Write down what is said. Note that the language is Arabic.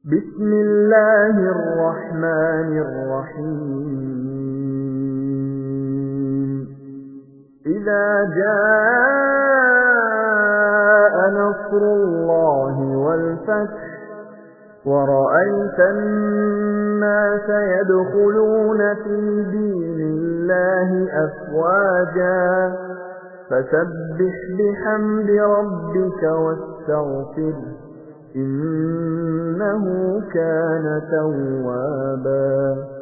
بسم الله الرحمن الرحيم إذا جاء نصر الله والفتح ورأيت الناس يدخلون في دين الله أفواجا فسبح بحمد ربك واستغفره إنه كان توابا